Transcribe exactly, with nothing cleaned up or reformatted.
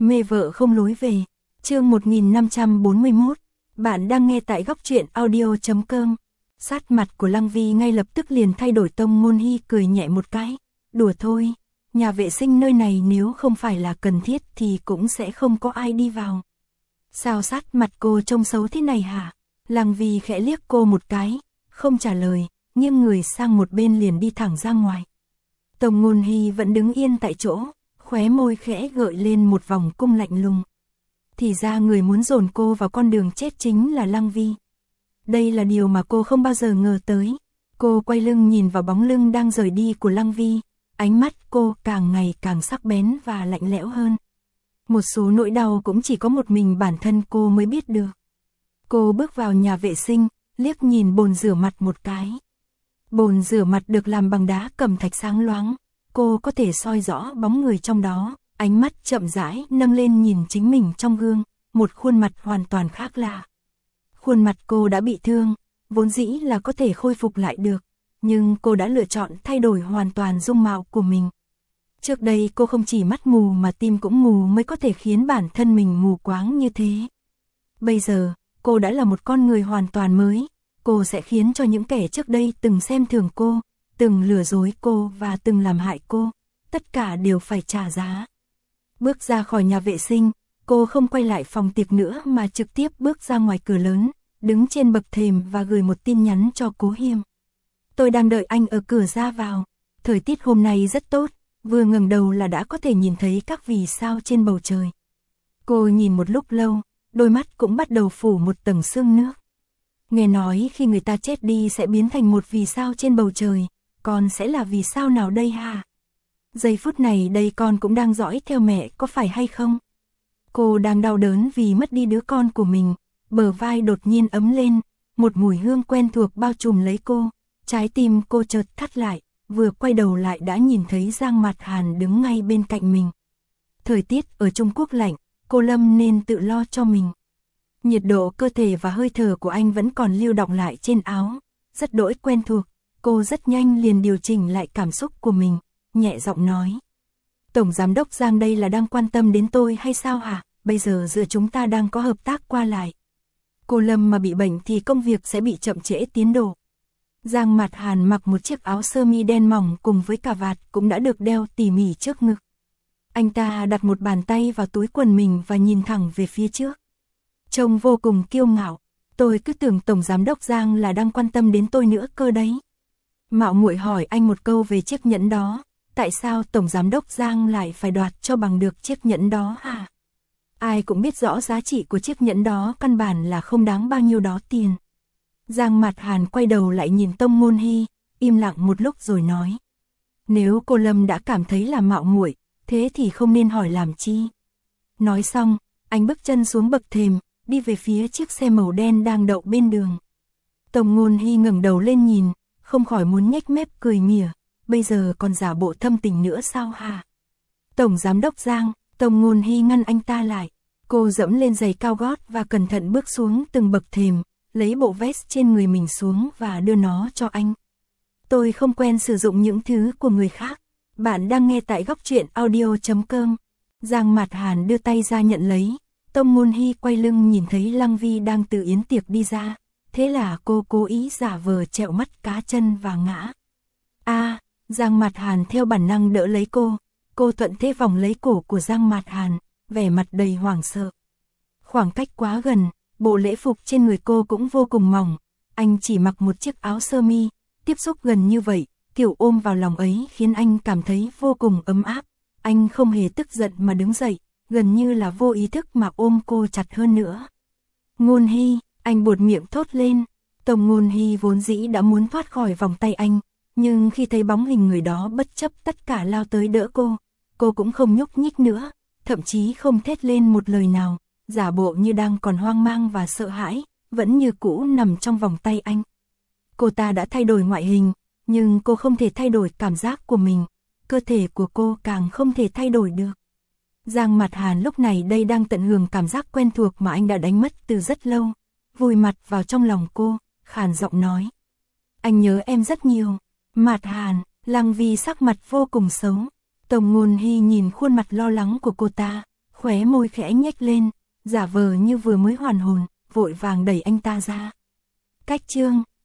Mê vợ không lối về. Chương một nghìn năm trăm bốn mươi mốt. Bạn đang nghe tại góc truyện audio chấm com. Sát mặt của Lăng Vi ngay lập tức liền thay đổi. Tông Ngôn Hy cười nhẹ một cái. Đùa thôi, nhà vệ sinh nơi này nếu không phải là cần thiết thì cũng sẽ không có ai đi vào. Sao sát mặt cô trông xấu thế này hả? Lăng Vi khẽ liếc cô một cái, không trả lời, nghiêng người sang một bên liền đi thẳng ra ngoài. Tông Ngôn Hy vẫn đứng yên tại chỗ, khóe môi khẽ gợi lên một vòng cung lạnh lùng. Thì ra người muốn dồn cô vào con đường chết chính là Lăng Vi. Đây là điều mà cô không bao giờ ngờ tới. Cô quay lưng nhìn vào bóng lưng đang rời đi của Lăng Vi, ánh mắt cô càng ngày càng sắc bén và lạnh lẽo hơn. Một số nỗi đau cũng chỉ có một mình bản thân cô mới biết được. Cô bước vào nhà vệ sinh, liếc nhìn bồn rửa mặt một cái. Bồn rửa mặt được làm bằng đá cẩm thạch sáng loáng, cô có thể soi rõ bóng người trong đó, ánh mắt chậm rãi nâng lên nhìn chính mình trong gương, một khuôn mặt hoàn toàn khác lạ. Khuôn mặt cô đã bị thương, vốn dĩ là có thể khôi phục lại được, nhưng cô đã lựa chọn thay đổi hoàn toàn dung mạo của mình. Trước đây cô không chỉ mắt mù mà tim cũng mù mới có thể khiến bản thân mình mù quáng như thế. Bây giờ, cô đã là một con người hoàn toàn mới, cô sẽ khiến cho những kẻ trước đây từng xem thường cô, từng lừa dối cô và từng làm hại cô, tất cả đều phải trả giá. Bước ra khỏi nhà vệ sinh, cô không quay lại phòng tiệc nữa mà trực tiếp bước ra ngoài cửa lớn, đứng trên bậc thềm và gửi một tin nhắn cho Cố Hiêm. Tôi đang đợi anh ở cửa ra vào, thời tiết hôm nay rất tốt, vừa ngẩng đầu là đã có thể nhìn thấy các vì sao trên bầu trời. Cô nhìn một lúc lâu, đôi mắt cũng bắt đầu phủ một tầng sương nước. Nghe nói khi người ta chết đi sẽ biến thành một vì sao trên bầu trời, con sẽ là vì sao nào đây hả? Giây phút này đây con cũng đang dõi theo mẹ có phải hay không? Cô đang đau đớn vì mất đi đứa con của mình, bờ vai đột nhiên ấm lên, một mùi hương quen thuộc bao trùm lấy cô, trái tim cô chợt thắt lại, vừa quay đầu lại đã nhìn thấy Giang Mạt Hàn đứng ngay bên cạnh mình. Thời tiết ở Trung Quốc lạnh, cô Lâm nên tự lo cho mình. Nhiệt độ cơ thể và hơi thở của anh vẫn còn lưu đọng lại trên áo, rất đỗi quen thuộc, cô rất nhanh liền điều chỉnh lại cảm xúc của mình, nhẹ giọng nói. Tổng Giám đốc Giang đây là đang quan tâm đến tôi hay sao hả? Bây giờ giữa chúng ta đang có hợp tác qua lại. Cô Lâm mà bị bệnh thì công việc sẽ bị chậm trễ tiến độ. Giang Mạt Hàn mặc một chiếc áo sơ mi đen mỏng cùng với cà vạt cũng đã được đeo tỉ mỉ trước ngực. Anh ta đặt một bàn tay vào túi quần mình và nhìn thẳng về phía trước. Trông vô cùng kiêu ngạo, tôi cứ tưởng Tổng Giám đốc Giang là đang quan tâm đến tôi nữa cơ đấy. Mạo muội hỏi anh một câu về chiếc nhẫn đó, tại sao Tổng Giám đốc Giang lại phải đoạt cho bằng được chiếc nhẫn đó hả? Ai cũng biết rõ giá trị của chiếc nhẫn đó căn bản là không đáng bao nhiêu đó tiền. Giang Mạt Hàn quay đầu lại nhìn Tông Ngôn Hy, im lặng một lúc rồi nói. Nếu cô Lâm đã cảm thấy là mạo muội, thế thì không nên hỏi làm chi. Nói xong, anh bước chân xuống bậc thềm, đi về phía chiếc xe màu đen đang đậu bên đường. Tông Ngôn Hy ngẩng đầu lên nhìn, không khỏi muốn nhếch mép cười mỉa, bây giờ còn giả bộ thâm tình nữa sao hả? Tổng Giám đốc Giang, Tông Ngôn Hy ngăn anh ta lại, cô dẫm lên giày cao gót và cẩn thận bước xuống từng bậc thềm, lấy bộ vest trên người mình xuống và đưa nó cho anh. Tôi không quen sử dụng những thứ của người khác. Bạn đang nghe tại góc truyện audio chấm com. Giang Mạt Hàn đưa tay ra nhận lấy. Tông Ngôn Hy quay lưng nhìn thấy Lăng Vi đang từ yến tiệc đi ra. Thế là cô cố ý giả vờ trẹo mắt cá chân và ngã. A, Giang Mạt Hàn theo bản năng đỡ lấy cô. Cô thuận thế vòng lấy cổ của Giang Mạt Hàn, vẻ mặt đầy hoảng sợ. Khoảng cách quá gần, bộ lễ phục trên người cô cũng vô cùng mỏng. Anh chỉ mặc một chiếc áo sơ mi, tiếp xúc gần như vậy, kiểu ôm vào lòng ấy khiến anh cảm thấy vô cùng ấm áp. Anh không hề tức giận mà đứng dậy, gần như là vô ý thức mà ôm cô chặt hơn nữa. Ngôn Hy, anh buột miệng thốt lên. Tông Ngôn Hy vốn dĩ đã muốn thoát khỏi vòng tay anh, nhưng khi thấy bóng hình người đó bất chấp tất cả lao tới đỡ cô, cô cũng không nhúc nhích nữa, thậm chí không thét lên một lời nào, giả bộ như đang còn hoang mang và sợ hãi, vẫn như cũ nằm trong vòng tay anh. Cô ta đã thay đổi ngoại hình, nhưng cô không thể thay đổi cảm giác của mình, cơ thể của cô càng không thể thay đổi được. Giang Mạt Hàn lúc này đây đang tận hưởng cảm giác quen thuộc mà anh đã đánh mất từ rất lâu, vùi mặt vào trong lòng cô, khàn giọng nói. Anh nhớ em rất nhiều. Mạt Hàn, Lăng Vi sắc mặt vô cùng xấu. Tông Ngôn Hy nhìn khuôn mặt lo lắng của cô ta, khóe môi khẽ nhếch lên, giả vờ như vừa mới hoàn hồn, vội vàng đẩy anh ta ra. Cách chương